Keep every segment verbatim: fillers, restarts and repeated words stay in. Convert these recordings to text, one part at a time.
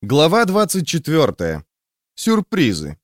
Глава двадцать четвертая. Сюрпризы.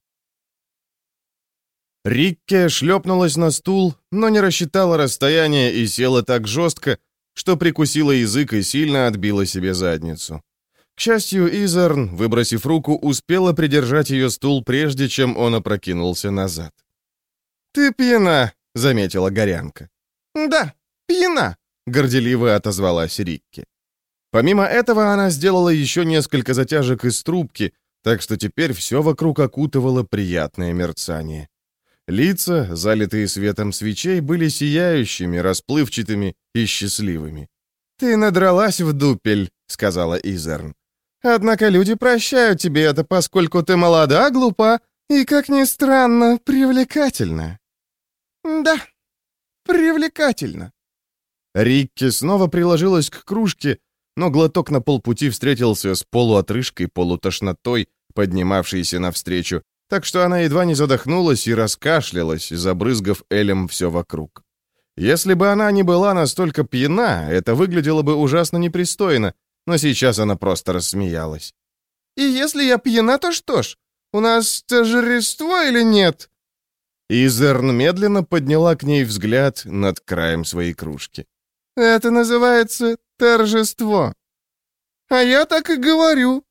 Рикке шлепнулась на стул, но не рассчитала расстояние и села так жестко, что прикусила язык и сильно отбила себе задницу. К счастью, Изерн, выбросив руку, успела придержать ее стул, прежде чем он опрокинулся назад. «Ты пьяна», — заметила Горянка. «Да, пьяна», — горделиво отозвалась Рикке. Помимо этого она сделала еще несколько затяжек из трубки, так что теперь все вокруг окутывало приятное мерцание. Лица, залитые светом свечей, были сияющими, расплывчатыми и счастливыми. «Ты надралась в дупель», — сказала Изерн. «Однако люди прощают тебе это, поскольку ты молода, глупа и, как ни странно, привлекательна». «Да, привлекательна». Рикки снова приложилась к кружке, но глоток на полпути встретился с полуотрыжкой, полутошнотой, поднимавшейся навстречу, так что она едва не задохнулась и раскашлялась, забрызгав элем все вокруг. Если бы она не была настолько пьяна, это выглядело бы ужасно непристойно, но сейчас она просто рассмеялась. «И если я пьяна, то что ж? У нас торжество или нет?» Изерн медленно подняла к ней взгляд над краем своей кружки. «Это называется торжество». «А я так и говорю.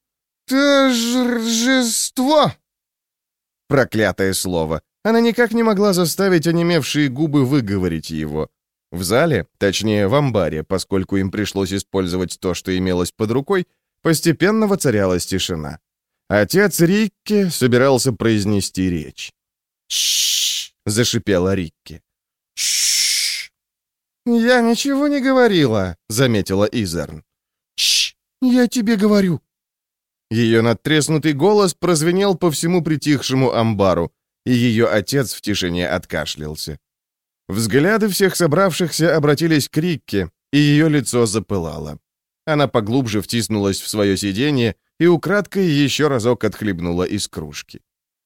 Торжество». Проклятое слово. Она никак не могла заставить онемевшие губы выговорить его. В зале, точнее в амбаре, поскольку им пришлось использовать то, что имелось под рукой, постепенно воцарялась тишина. Отец Рикки собирался произнести речь. «Ш-ш-ш!» — зашипела Рикки. «Ш-ш-ш!» «Я ничего не говорила», — заметила Изерн. «Ш-ш! Я тебе говорю». Ее надтреснутый голос прозвенел по всему притихшему амбару, и ее отец в тишине откашлялся. Взгляды всех собравшихся обратились к Рикке, и ее лицо запылало. Она поглубже втиснулась в свое сиденье и украдкой еще разок отхлебнула из кружки.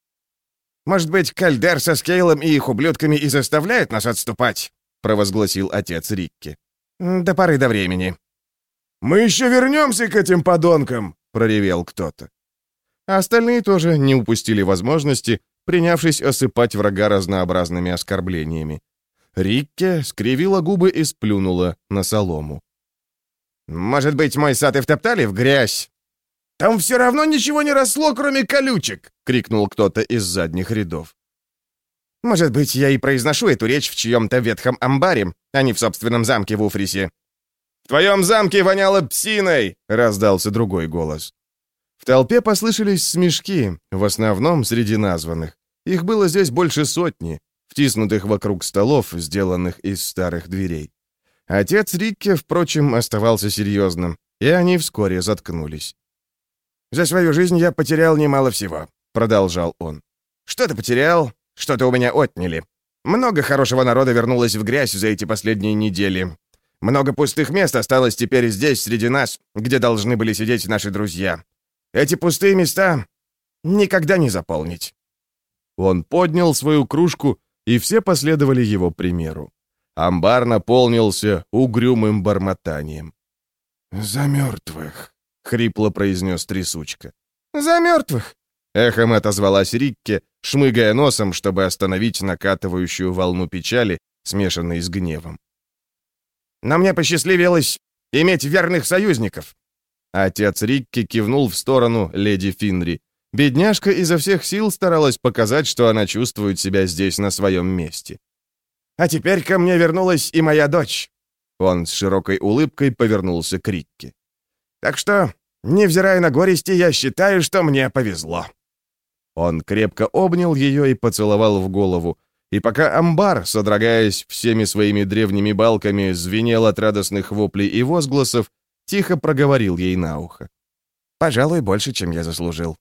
«Может быть, Кальдер со Скейлом и их ублюдками и заставляют нас отступать?» — провозгласил отец Рикки. «До поры до времени». «Мы еще вернемся к этим подонкам!» — проревел кто-то. А остальные тоже не упустили возможности, принявшись осыпать врага разнообразными оскорблениями. Рикке скривила губы и сплюнула на солому. «Может быть, мой сад и втоптали в грязь?» «Там все равно ничего не росло, кроме колючек!» — крикнул кто-то из задних рядов. «Может быть, я и произношу эту речь в чьем-то ветхом амбаре, а не в собственном замке в Уфрисе». «В твоем замке воняло псиной!» — раздался другой голос. В толпе послышались смешки, в основном среди названных. Их было здесь больше сотни, втиснутых вокруг столов, сделанных из старых дверей. Отец Рикки, впрочем, оставался серьезным, и они вскоре заткнулись. «За свою жизнь я потерял немало всего», — продолжал он. «Что-то потерял, что-то у меня отняли. Много хорошего народа вернулось в грязь за эти последние недели. Много пустых мест осталось теперь здесь, среди нас, где должны были сидеть наши друзья. Эти пустые места никогда не заполнить». Он поднял свою кружку, и все последовали его примеру. Амбар наполнился угрюмым бормотанием. «За мертвых», — хрипло произнес трясучка. «За мертвых», — эхом отозвалась Рикке, шмыгая носом, чтобы остановить накатывающую волну печали, смешанной с гневом. «Но мне посчастливилось иметь верных союзников». Отец Рикки кивнул в сторону леди Финри. Бедняжка изо всех сил старалась показать, что она чувствует себя здесь на своем месте. «А теперь ко мне вернулась и моя дочь». Он с широкой улыбкой повернулся к Рикке. «Так что, невзирая на горести, я считаю, что мне повезло». Он крепко обнял ее и поцеловал в голову, и пока амбар, содрогаясь всеми своими древними балками, звенел от радостных воплей и возгласов, тихо проговорил ей на ухо. «Пожалуй, больше, чем я заслужил».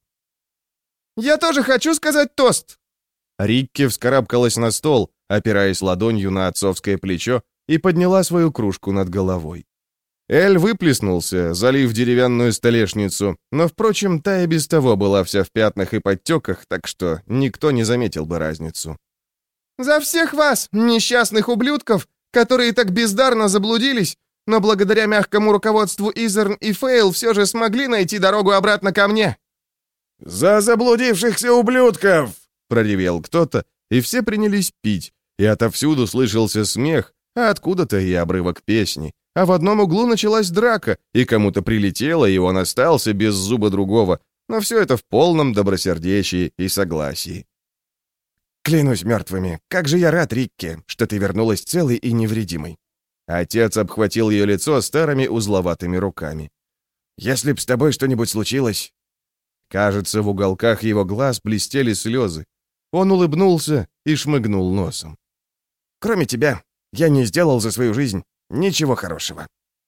«Я тоже хочу сказать тост!» Рикки вскарабкалась на стол, опираясь ладонью на отцовское плечо, и подняла свою кружку над головой. Эль выплеснулся, залив деревянную столешницу, но, впрочем, та и без того была вся в пятнах и подтеках, так что никто не заметил бы разницу. «За всех вас, несчастных ублюдков, которые так бездарно заблудились, но благодаря мягкому руководству Изерн и Фейл все же смогли найти дорогу обратно ко мне». «За заблудившихся ублюдков!» — проревел кто-то, и все принялись пить, и отовсюду слышался смех, а откуда-то и обрывок песни. А в одном углу началась драка, и кому-то прилетело, и он остался без зуба другого, но все это в полном добросердечии и согласии. «Клянусь мертвыми, как же я рад, Рикки, что ты вернулась целой и невредимой». Отец обхватил ее лицо старыми узловатыми руками. «Если б с тобой что-нибудь случилось...» Кажется, в уголках его глаз блестели слезы. Он улыбнулся и шмыгнул носом. «Кроме тебя, я не сделал за свою жизнь ничего хорошего».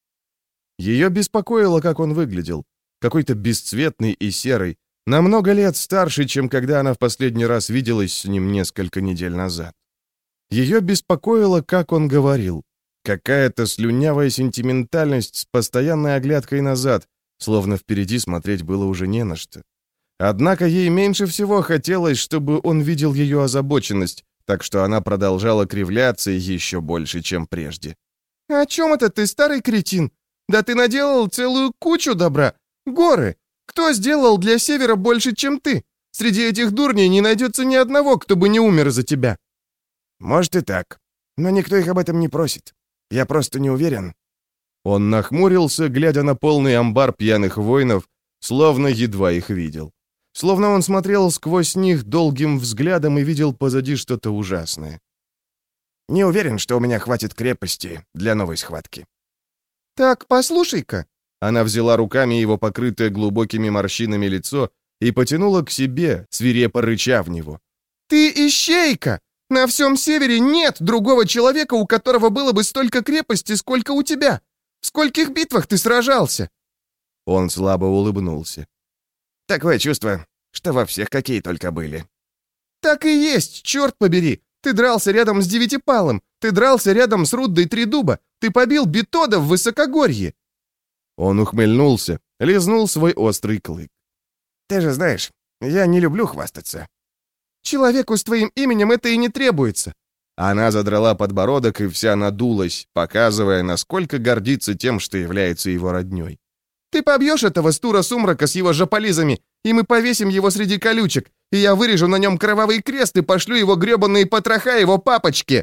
Ее беспокоило, как он выглядел. Какой-то бесцветный и серый, на много лет старше, чем когда она в последний раз виделась с ним несколько недель назад. Ее беспокоило, как он говорил. Какая-то слюнявая сентиментальность с постоянной оглядкой назад, словно впереди смотреть было уже не на что. Однако ей меньше всего хотелось, чтобы он видел ее озабоченность, так что она продолжала кривляться еще больше, чем прежде. «О чем это ты, старый кретин? Да ты наделал целую кучу добра. Горы! Кто сделал для Севера больше, чем ты? Среди этих дурней не найдется ни одного, кто бы не умер за тебя». «Может и так, но никто их об этом не просит. Я просто не уверен». Он нахмурился, глядя на полный амбар пьяных воинов, словно едва их видел. Словно он смотрел сквозь них долгим взглядом и видел позади что-то ужасное. «Не уверен, что у меня хватит крепости для новой схватки». «Так, послушай-ка». Она взяла руками его покрытое глубокими морщинами лицо и потянула к себе, свирепо рыча в него. «Ты ищейка! На всем Севере нет другого человека, у которого было бы столько крепости, сколько у тебя. В скольких битвах ты сражался?» Он слабо улыбнулся. «Такое чувство, что во всех какие только были». «Так и есть, черт побери! Ты дрался рядом с Девятипалым, ты дрался рядом с Руддой Тридуба, ты побил Бетода в Высокогорье!» Он ухмыльнулся, лизнул свой острый клык. «Ты же знаешь, я не люблю хвастаться». «Человеку с твоим именем это и не требуется». Она задрала подбородок и вся надулась, показывая, насколько гордится тем, что является его роднёй. «Ты побьешь этого Стура Сумрака с его жополизами, и мы повесим его среди колючек, и я вырежу на нем кровавый крест и пошлю его гребаные потроха его папочке!»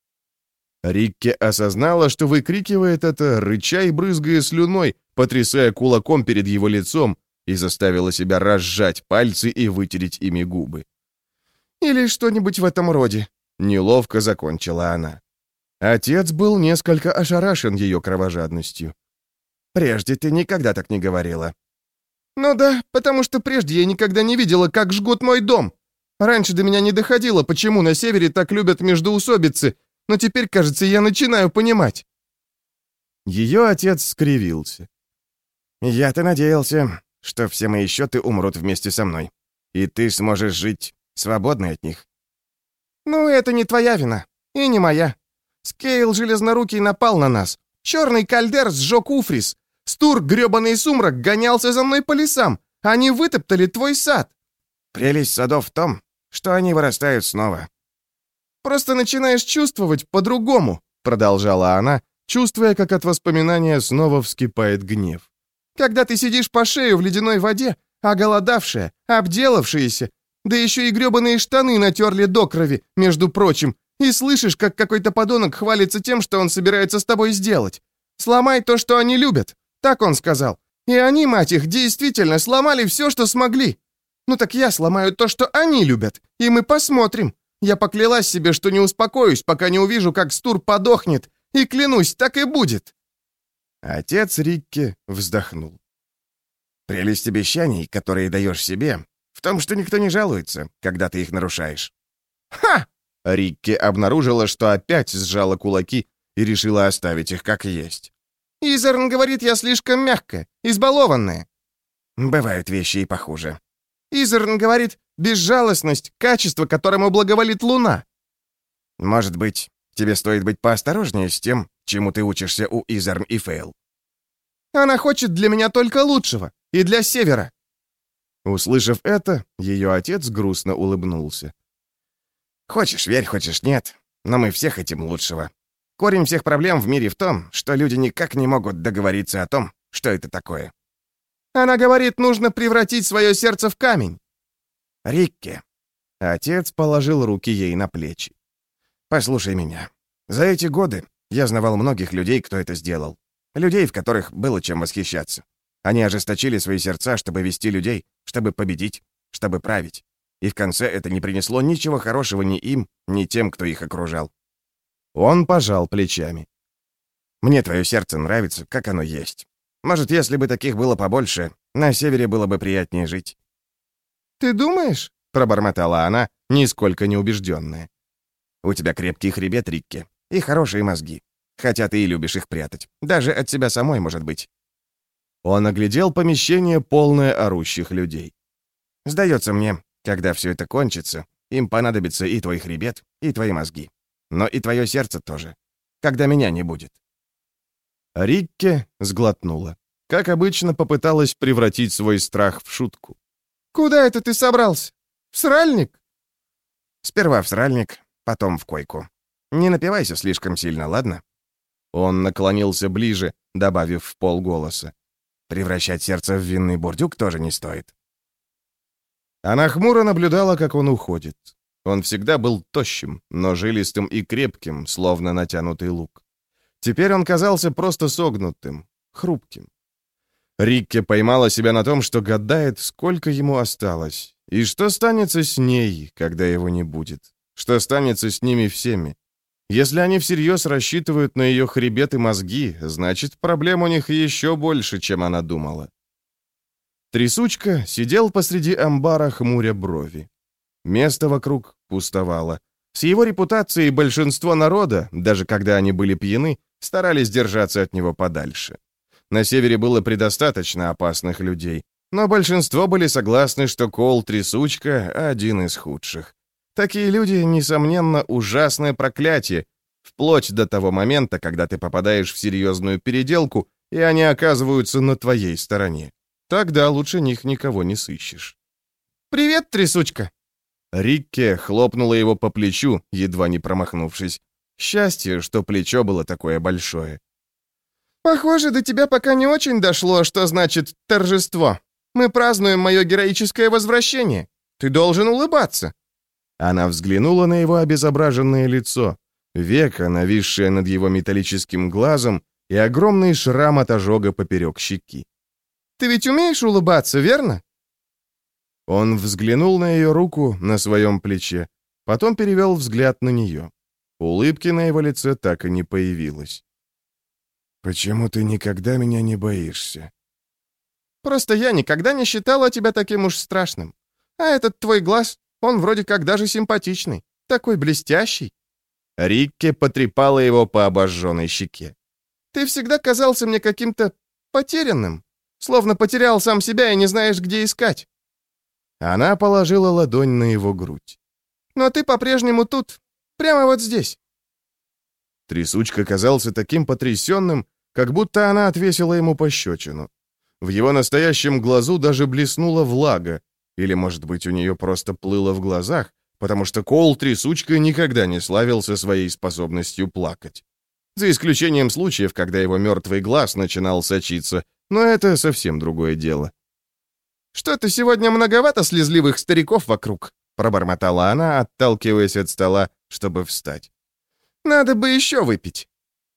Рикки осознала, что выкрикивает это, рыча и брызгая слюной, потрясая кулаком перед его лицом, и заставила себя разжать пальцы и вытереть ими губы. «Или что-нибудь в этом роде», — неловко закончила она. Отец был несколько ошарашен ее кровожадностью. «Прежде ты никогда так не говорила». «Ну да, потому что прежде я никогда не видела, как жгут мой дом. Раньше до меня не доходило, почему на Севере так любят междоусобицы, но теперь, кажется, я начинаю понимать». Ее отец скривился. «Я-то надеялся, что все мои счеты умрут вместе со мной, и ты сможешь жить свободной от них». «Ну, это не твоя вина, и не моя. Скейл Железнорукий напал на нас. Черный кальдер сжег Уфрис. Стур, грёбаный сумрак, гонялся за мной по лесам. Они вытоптали твой сад». «Прелесть садов в том, что они вырастают снова». «Просто начинаешь чувствовать по-другому», — продолжала она, чувствуя, как от воспоминания снова вскипает гнев. «Когда ты сидишь по шею в ледяной воде, оголодавшая, обделавшаяся, да еще и грёбаные штаны натерли до крови, между прочим, и слышишь, как какой-то подонок хвалится тем, что он собирается с тобой сделать. Сломай то, что они любят», — так он сказал. «И они, мать их, действительно сломали все, что смогли. Ну так я сломаю то, что они любят, и мы посмотрим. Я поклялась себе, что не успокоюсь, пока не увижу, как Стур подохнет, и клянусь, так и будет». Отец Рикки вздохнул. «Прелесть обещаний, которые даешь себе, в том, что никто не жалуется, когда ты их нарушаешь». «Ха!» Рикки обнаружила, что опять сжала кулаки и решила оставить их как есть. «Изерн говорит, я слишком мягкая, избалованная». «Бывают вещи и похуже». «Изерн говорит, безжалостность, качество, которому благоволит луна». «Может быть, тебе стоит быть поосторожнее с тем, чему ты учишься у Изерн и Фейл». «Она хочет для меня только лучшего, и для Севера». Услышав это, ее отец грустно улыбнулся. «Хочешь верь, хочешь нет, но мы все хотим лучшего. Корень всех проблем в мире в том, что люди никак не могут договориться о том, что это такое. Она говорит, нужно превратить свое сердце в камень. Рикки. Отец положил руки ей на плечи. Послушай меня. За эти годы я знавал многих людей, кто это сделал. Людей, в которых было чем восхищаться. Они ожесточили свои сердца, чтобы вести людей, чтобы победить, чтобы править. И в конце это не принесло ничего хорошего ни им, ни тем, кто их окружал. Он пожал плечами. Мне твое сердце нравится, как оно есть. Может, если бы таких было побольше, на севере было бы приятнее жить. «Ты думаешь?» — пробормотала она, нисколько не убежденная. «У тебя крепкий хребет, Рикки, и хорошие мозги. Хотя ты и любишь их прятать. Даже от себя самой, может быть». Он оглядел помещение, полное орущих людей. «Сдается мне, когда все это кончится, им понадобится и твой хребет, и твои мозги. Но и твое сердце тоже. Когда меня не будет». Рикки сглотнула. Как обычно, попыталась превратить свой страх в шутку. «Куда это ты собрался? В сральник?» «Сперва в сральник, потом в койку. Не напивайся слишком сильно, ладно?» Он наклонился ближе, добавив в полголоса. «Превращать сердце в винный бурдюк тоже не стоит». Она хмуро наблюдала, как он уходит. Он всегда был тощим, но жилистым и крепким, словно натянутый лук. Теперь он казался просто согнутым, хрупким. Рикки поймала себя на том, что гадает, сколько ему осталось, и что станется с ней, когда его не будет, что станется с ними всеми. Если они всерьез рассчитывают на ее хребет и мозги, значит, проблем у них еще больше, чем она думала. Трясучка сидел посреди амбара, хмуря брови. Место вокруг пустовало. С его репутацией большинство народа, даже когда они были пьяны, старались держаться от него подальше. На севере было предостаточно опасных людей, но большинство были согласны, что Кол Трясучка — один из худших. Такие люди, несомненно, ужасное проклятие, вплоть до того момента, когда ты попадаешь в серьезную переделку, и они оказываются на твоей стороне. Тогда лучше них никого не сыщешь. «Привет, Трясучка!» Рикки хлопнула его по плечу, едва не промахнувшись. Счастье, что плечо было такое большое. «Похоже, до тебя пока не очень дошло, что значит торжество. Мы празднуем мое героическое возвращение. Ты должен улыбаться». Она взглянула на его обезображенное лицо, веко, нависшее над его металлическим глазом, и огромный шрам от ожога поперек щеки. «Ты ведь умеешь улыбаться, верно?» Он взглянул на ее руку на своем плече, потом перевел взгляд на нее. Улыбки на его лице так и не появилось. «Почему ты никогда меня не боишься?» «Просто я никогда не считала тебя таким уж страшным. А этот твой глаз, он вроде как даже симпатичный, такой блестящий». Рикки потрепала его по обожженной щеке. «Ты всегда казался мне каким-то потерянным, словно потерял сам себя и не знаешь, где искать». Она положила ладонь на его грудь. «Но ты по-прежнему тут, прямо вот здесь». Трясучка казался таким потрясенным, как будто она отвесила ему пощечину. В его настоящем глазу даже блеснула влага, или, может быть, у нее просто плыло в глазах, потому что Кол Трясучка никогда не славился своей способностью плакать. За исключением случаев, когда его мертвый глаз начинал сочиться, но это совсем другое дело. «Что-то сегодня многовато слезливых стариков вокруг», — пробормотала она, отталкиваясь от стола, чтобы встать. «Надо бы еще выпить».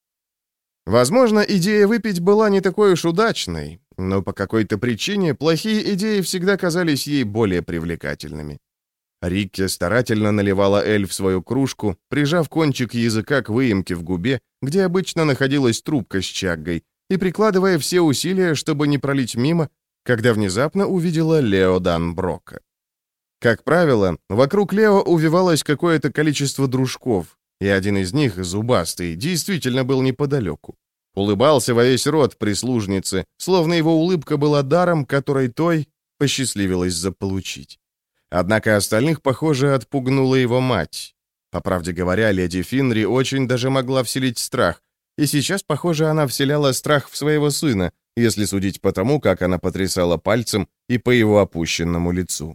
Возможно, идея выпить была не такой уж удачной, но по какой-то причине плохие идеи всегда казались ей более привлекательными. Рикки старательно наливала эль в свою кружку, прижав кончик языка к выемке в губе, где обычно находилась трубка с чаггой, и прикладывая все усилия, чтобы не пролить мимо, когда внезапно увидела Лео Данброка. Как правило, вокруг Лео увивалось какое-то количество дружков, и один из них, зубастый, действительно был неподалеку. Улыбался во весь рот прислужнице, словно его улыбка была даром, который той посчастливилось заполучить. Однако остальных, похоже, отпугнула его мать. По правде говоря, леди Финри очень даже могла вселить страх, и сейчас, похоже, она вселяла страх в своего сына, если судить по тому, как она потрясала пальцем и по его опущенному лицу.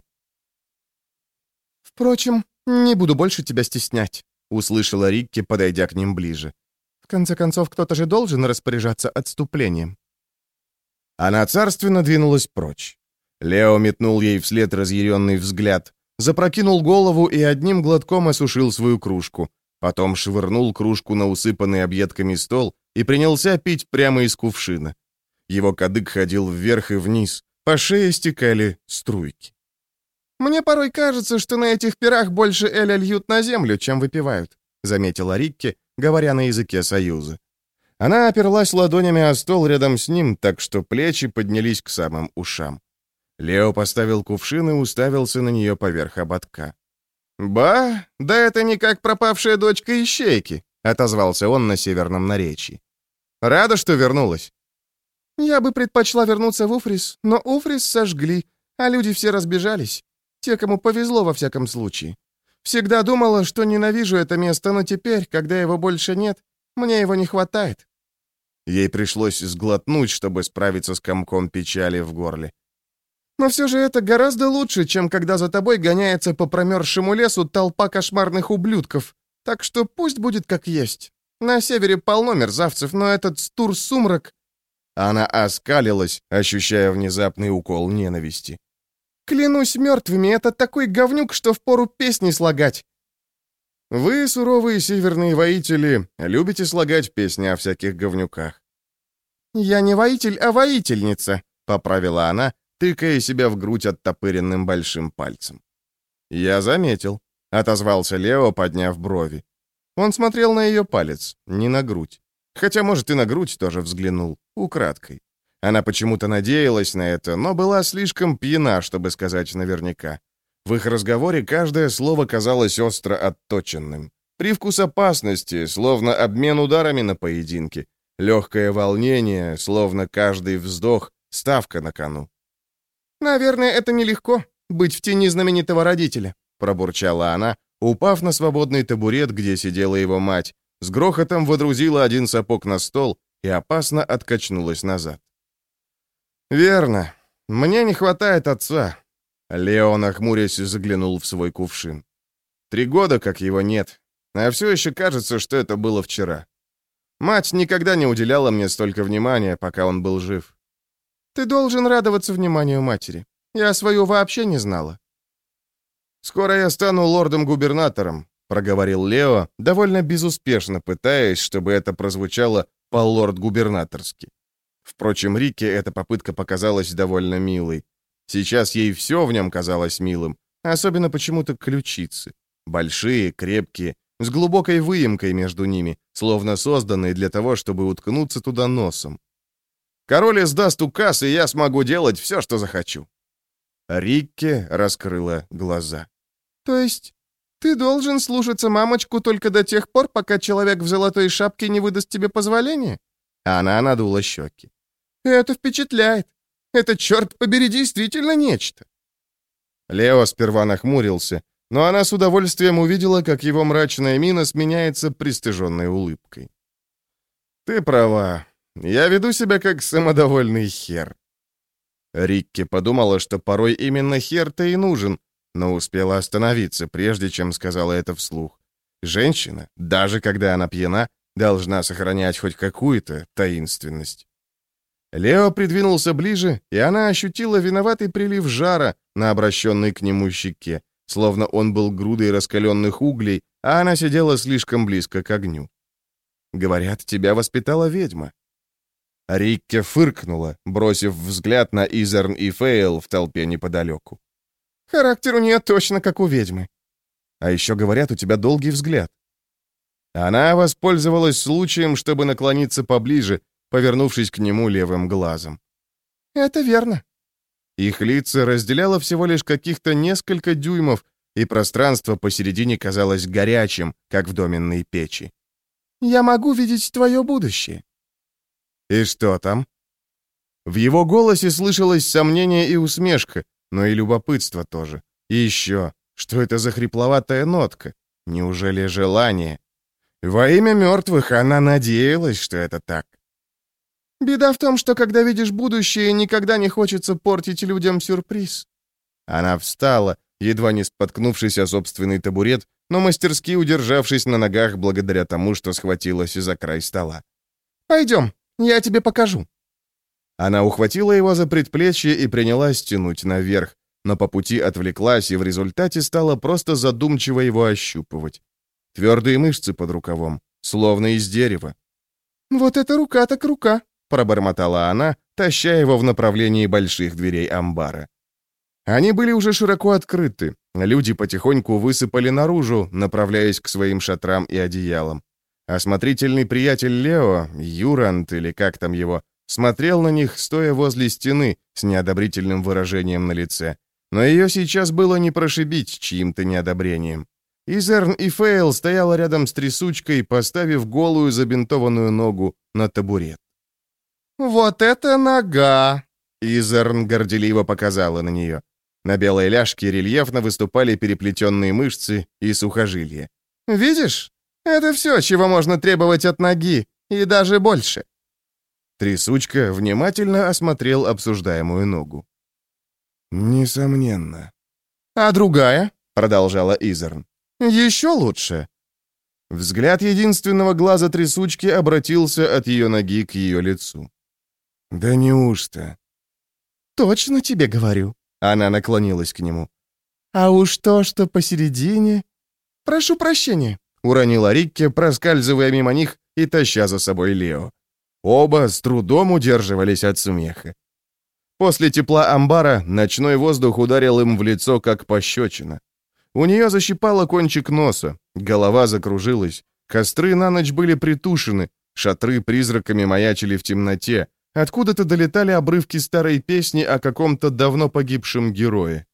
«Впрочем, не буду больше тебя стеснять», — услышала Рикки, подойдя к ним ближе. В конце концов, кто-то же должен распоряжаться отступлением». Она царственно двинулась прочь. Лео метнул ей вслед разъяренный взгляд, запрокинул голову и одним глотком осушил свою кружку. Потом швырнул кружку на усыпанный объедками стол и принялся пить прямо из кувшина. Его кадык ходил вверх и вниз, по шее стекали струйки. «Мне порой кажется, что на этих пирах больше эля льют на землю, чем выпивают», заметила Рикки, говоря на языке Союза. Она оперлась ладонями о стол рядом с ним, так что плечи поднялись к самым ушам. Лео поставил кувшин и уставился на нее поверх ободка. «Ба, да это не как пропавшая дочка ищейки», — отозвался он на северном наречии. «Рада, что вернулась». «Я бы предпочла вернуться в Уфрис, но Уфрис сожгли, а люди все разбежались. Те, кому повезло во всяком случае. Всегда думала, что ненавижу это место, но теперь, когда его больше нет, мне его не хватает». Ей пришлось сглотнуть, чтобы справиться с комком печали в горле. «Но все же это гораздо лучше, чем когда за тобой гоняется по промерзшему лесу толпа кошмарных ублюдков. Так что пусть будет как есть. На севере полно мерзавцев, но этот Стур-Сумрак...» Она оскалилась, ощущая внезапный укол ненависти. «Клянусь мертвыми, это такой говнюк, что впору песни слагать». «Вы, суровые северные воители, любите слагать песни о всяких говнюках». «Я не воитель, а воительница», — поправила она, тыкая себя в грудь оттопыренным большим пальцем. «Я заметил», — отозвался Лео, подняв брови. Он смотрел на ее палец, не на грудь. Хотя, может, и на грудь тоже взглянул, украдкой. Она почему-то надеялась на это, но была слишком пьяна, чтобы сказать наверняка. В их разговоре каждое слово казалось остро отточенным. Привкус опасности, словно обмен ударами на поединке. Легкое волнение, словно каждый вздох — ставка на кону. «Наверное, это нелегко — быть в тени знаменитого родителя», — пробурчала она, упав на свободный табурет, где сидела его мать, с грохотом водрузила один сапог на стол и опасно откачнулась назад. «Верно. Мне не хватает отца». Лео, нахмурясь, заглянул в свой кувшин. «Три года, как его нет, а все еще кажется, что это было вчера. Мать никогда не уделяла мне столько внимания, пока он был жив». «Ты должен радоваться вниманию матери. Я свою вообще не знала». «Скоро я стану лордом-губернатором», — проговорил Лео, довольно безуспешно пытаясь, чтобы это прозвучало по-лорд-губернаторски. Впрочем, Рике эта попытка показалась довольно милой. Сейчас ей все в нем казалось милым, особенно почему-то ключицы. Большие, крепкие, с глубокой выемкой между ними, словно созданные для того, чтобы уткнуться туда носом. «Король издаст указ, и я смогу делать все, что захочу». Рикке раскрыла глаза. «То есть ты должен слушаться мамочку только до тех пор, пока человек в золотой шапке не выдаст тебе позволения?» Она надула щеки. «Это впечатляет. Это, черт побери, действительно нечто». Лео сперва нахмурился, но она с удовольствием увидела, как его мрачная мина сменяется пристыженной улыбкой. «Ты права. Я веду себя как самодовольный хер». Рикки подумала, что порой именно хер-то и нужен, но успела остановиться, прежде чем сказала это вслух. Женщина, даже когда она пьяна, должна сохранять хоть какую-то таинственность. Лео придвинулся ближе, и она ощутила виноватый прилив жара на обращенной к нему щеке, словно он был грудой раскаленных углей, а она сидела слишком близко к огню. «Говорят, тебя воспитала ведьма». Рикке фыркнула, бросив взгляд на Изерн и Фейл в толпе неподалеку. «Характер у нее точно как у ведьмы. А еще, говорят, у тебя долгий взгляд». Она воспользовалась случаем, чтобы наклониться поближе, повернувшись к нему левым глазом. «Это верно». Их лица разделяло всего лишь каких-то несколько дюймов, и пространство посередине казалось горячим, как в доменной печи. «Я могу видеть твое будущее». «И что там?» В его голосе слышалось сомнение и усмешка, но и любопытство тоже. И еще, что это за хрипловатая нотка? Неужели желание? Во имя мертвых она надеялась, что это так. «Беда в том, что когда видишь будущее, никогда не хочется портить людям сюрприз». Она встала, едва не споткнувшись о собственный табурет, но мастерски удержавшись на ногах благодаря тому, что схватилась за край стола. «Пойдем, я тебе покажу». Она ухватила его за предплечье и принялась тянуть наверх, но по пути отвлеклась и в результате стала просто задумчиво его ощупывать. Твердые мышцы под рукавом, словно из дерева. «Вот эта рука так рука», — пробормотала она, таща его в направлении больших дверей амбара. Они были уже широко открыты. Люди потихоньку высыпали наружу, направляясь к своим шатрам и одеялам. Осмотрительный приятель Лео, Юрант или как там его, смотрел на них, стоя возле стены, с неодобрительным выражением на лице. Но ее сейчас было не прошибить чьим-то неодобрением. Изерн и Фейл стояла рядом с трясучкой, поставив голую забинтованную ногу на табурет. «Вот это нога!» Изерн горделиво показала на нее. На белой ляжке рельефно выступали переплетенные мышцы и сухожилия. «Видишь? Это все, чего можно требовать от ноги, и даже больше». Трясучка внимательно осмотрел обсуждаемую ногу. «Несомненно». «А другая?» — продолжала Изерн. «Еще лучше». Взгляд единственного глаза трясучки обратился от ее ноги к ее лицу. «Да неужто?» «Точно тебе говорю». Она наклонилась к нему. «А уж то, что посередине...» «Прошу прощения», — уронила Рикке, проскальзывая мимо них и таща за собой Лео. Оба с трудом удерживались от смеха. После тепла амбара ночной воздух ударил им в лицо, как пощечина. У нее защипало кончик носа, голова закружилась, костры на ночь были притушены, шатры призраками маячили в темноте, откуда-то долетали обрывки старой песни о каком-то давно погибшем герое.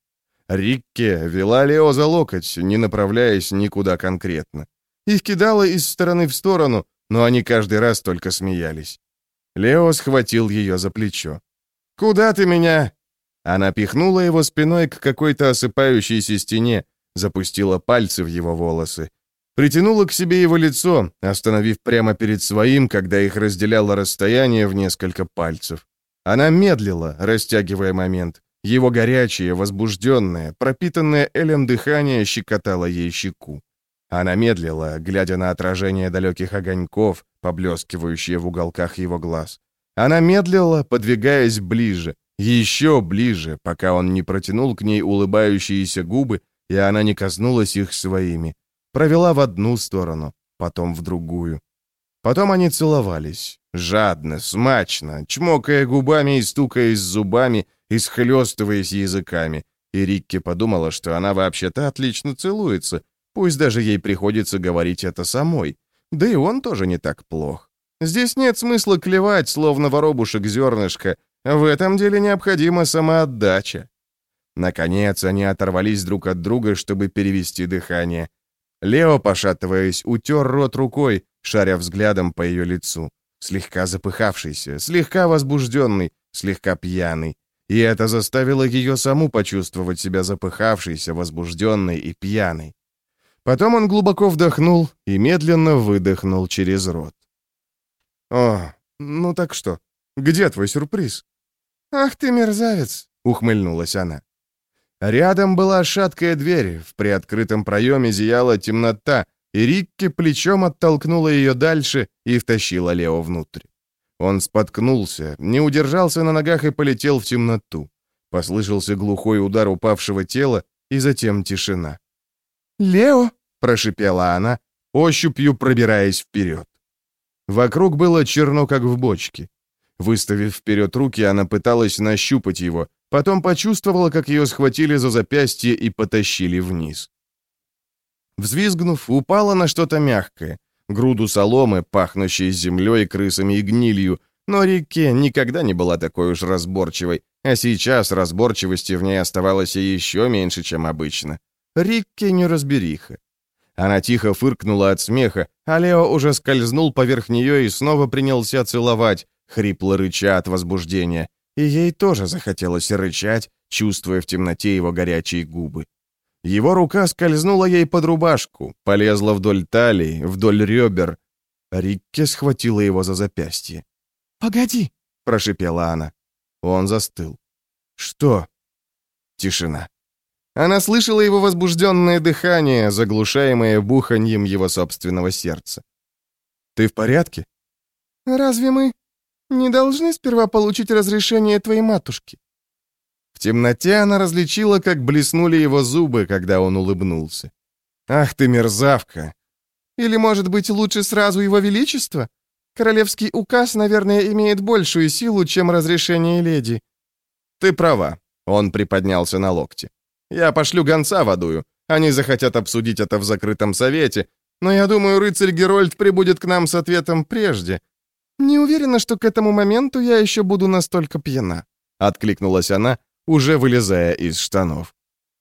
Рикке вела Лео за локоть, не направляясь никуда конкретно. Их кидало из стороны в сторону, но они каждый раз только смеялись. Лео схватил ее за плечо. «Куда ты меня?» Она пихнула его спиной к какой-то осыпающейся стене, запустила пальцы в его волосы. Притянула к себе его лицо, остановив прямо перед своим, когда их разделяло расстояние в несколько пальцев. Она медлила, растягивая момент. Его горячее, возбужденное, пропитанное элем дыхание щекотало ей щеку. Она медлила, глядя на отражение далеких огоньков, поблескивающие в уголках его глаз. Она медлила, подвигаясь ближе, еще ближе, пока он не протянул к ней улыбающиеся губы, и она не коснулась их своими. Провела в одну сторону, потом в другую. Потом они целовались, жадно, смачно, чмокая губами и стукаясь зубами, и схлёстываясь языками. И Рикки подумала, что она вообще-то отлично целуется, пусть даже ей приходится говорить это самой. Да и он тоже не так плох. Здесь нет смысла клевать, словно воробушек зернышко. В этом деле необходима самоотдача. Наконец они оторвались друг от друга, чтобы перевести дыхание. Лео, пошатываясь, утер рот рукой, шаря взглядом по ее лицу. Слегка запыхавшийся, слегка возбужденный, слегка пьяный. И это заставило ее саму почувствовать себя запыхавшейся, возбужденной и пьяной. Потом он глубоко вдохнул и медленно выдохнул через рот. «О, ну так что, где твой сюрприз?» «Ах ты мерзавец!» — ухмыльнулась она. Рядом была шаткая дверь, в приоткрытом проеме зияла темнота, и Рикки плечом оттолкнула ее дальше и втащила Лео внутрь. Он споткнулся, не удержался на ногах и полетел в темноту. Послышался глухой удар упавшего тела, и затем тишина. «Лео!» — прошипела она, ощупью пробираясь вперед. Вокруг было черно, как в бочке. Выставив вперед руки, она пыталась нащупать его, потом почувствовала, как ее схватили за запястье и потащили вниз. Взвизгнув, упала на что-то мягкое, груду соломы, пахнущей землей, крысами и гнилью, но Рикке никогда не была такой уж разборчивой, а сейчас разборчивости в ней оставалось и еще меньше, чем обычно. Рикке неразбериха. Она тихо фыркнула от смеха, а Лео уже скользнул поверх нее и снова принялся целовать, хрипло рыча от возбуждения, и ей тоже захотелось рычать, чувствуя в темноте его горячие губы. Его рука скользнула ей под рубашку, полезла вдоль талии, вдоль ребер. Рикке схватила его за запястье. «Погоди!» — прошипела она. Он застыл. «Что?» Тишина. Она слышала его возбужденное дыхание, заглушаемое буханьем его собственного сердца. «Ты в порядке?» «Разве мы не должны сперва получить разрешение твоей матушки?» В темноте она различила, как блеснули его зубы, когда он улыбнулся. «Ах ты, мерзавка!» «Или, может быть, лучше сразу его величество? Королевский указ, наверное, имеет большую силу, чем разрешение леди». «Ты права», — он приподнялся на локте. «Я пошлю гонца в Адую. Они захотят обсудить это в закрытом совете, но я думаю, рыцарь Герольд прибудет к нам с ответом прежде». «Не уверена, что к этому моменту я еще буду настолько пьяна», — откликнулась она, уже вылезая из штанов.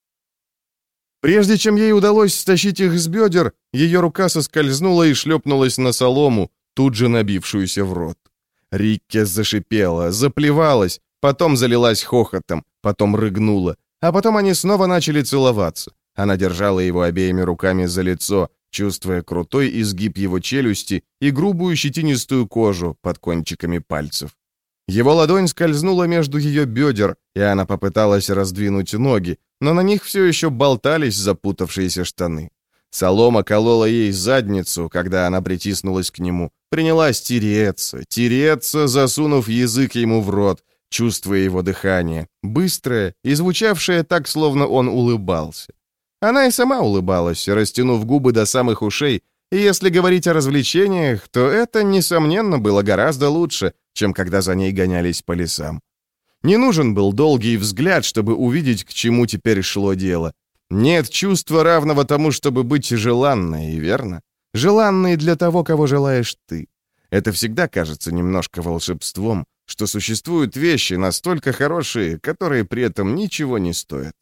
Прежде чем ей удалось стащить их с бедер, ее рука соскользнула и шлепнулась на солому, тут же набившуюся в рот. Рикке зашипела, заплевалась, потом залилась хохотом, потом рыгнула, а потом они снова начали целоваться. Она держала его обеими руками за лицо, чувствуя крутой изгиб его челюсти и грубую щетинистую кожу под кончиками пальцев. Его ладонь скользнула между ее бедер, и она попыталась раздвинуть ноги, но на них все еще болтались запутавшиеся штаны. Солома колола ей задницу, когда она притиснулась к нему, принялась тереться, тереться, засунув язык ему в рот, чувствуя его дыхание, быстрое и звучавшее так, словно он улыбался. Она и сама улыбалась, растянув губы до самых ушей, и если говорить о развлечениях, то это, несомненно, было гораздо лучше, чем когда за ней гонялись по лесам. Не нужен был долгий взгляд, чтобы увидеть, к чему теперь шло дело. Нет чувства, равного тому, чтобы быть желанной, верно? Желанной для того, кого желаешь ты. Это всегда кажется немножко волшебством, что существуют вещи настолько хорошие, которые при этом ничего не стоят.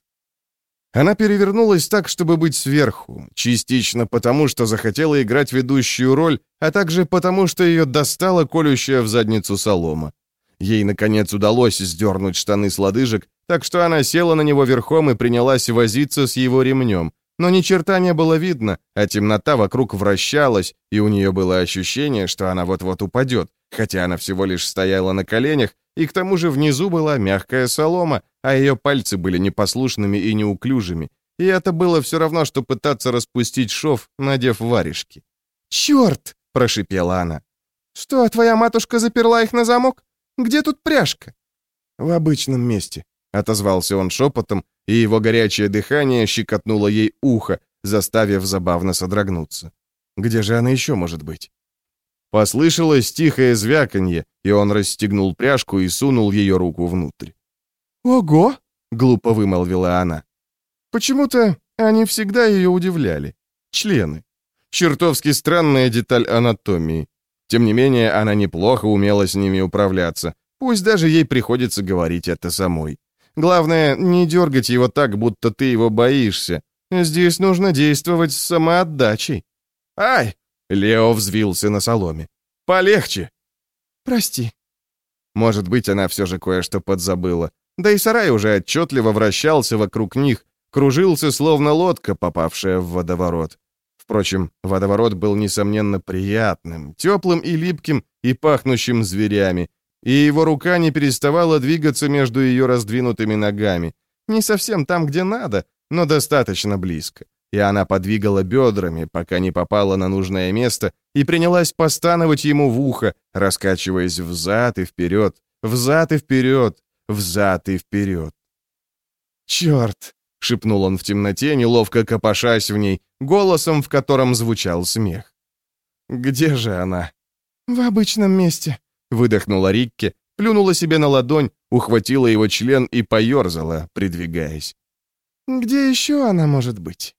Она перевернулась так, чтобы быть сверху, частично потому, что захотела играть ведущую роль, а также потому, что ее достала колющая в задницу солома. Ей, наконец, удалось сдернуть штаны с лодыжек, так что она села на него верхом и принялась возиться с его ремнем, но ни черта не было видно, а темнота вокруг вращалась, и у нее было ощущение, что она вот-вот упадет, хотя она всего лишь стояла на коленях, и к тому же внизу была мягкая солома, а ее пальцы были непослушными и неуклюжими, и это было все равно, что пытаться распустить шов, надев варежки. «Черт!» — прошипела она. «Что, твоя матушка заперла их на замок? Где тут пряжка?» «В обычном месте», — отозвался он шепотом, и его горячее дыхание щекотнуло ей ухо, заставив забавно содрогнуться. «Где же она еще может быть?» Послышалось тихое звяканье, и он расстегнул пряжку и сунул ее руку внутрь. «Ого!» — глупо вымолвила она. Почему-то они всегда ее удивляли. Члены. Чертовски странная деталь анатомии. Тем не менее, она неплохо умела с ними управляться, пусть даже ей приходится говорить это самой. Главное, не дергать его так, будто ты его боишься. Здесь нужно действовать с самоотдачей. «Ай!» — Лео взвился на соломе. «Полегче!» «Прости». Может быть, она все же кое-что подзабыла. Да и сарай уже отчетливо вращался вокруг них, кружился, словно лодка, попавшая в водоворот. Впрочем, водоворот был, несомненно, приятным, теплым и липким, и пахнущим зверями, и его рука не переставала двигаться между ее раздвинутыми ногами. Не совсем там, где надо, но достаточно близко. И она подвигала бедрами, пока не попала на нужное место, и принялась постановать ему в ухо, раскачиваясь взад и вперед, взад и вперед, взад и вперед. «Черт!» — шепнул он в темноте, неловко копошась в ней, голосом, в котором звучал смех. «Где же она?» «В обычном месте», — выдохнула Рикке, плюнула себе на ладонь, ухватила его член и поерзала, придвигаясь. «Где еще она может быть?»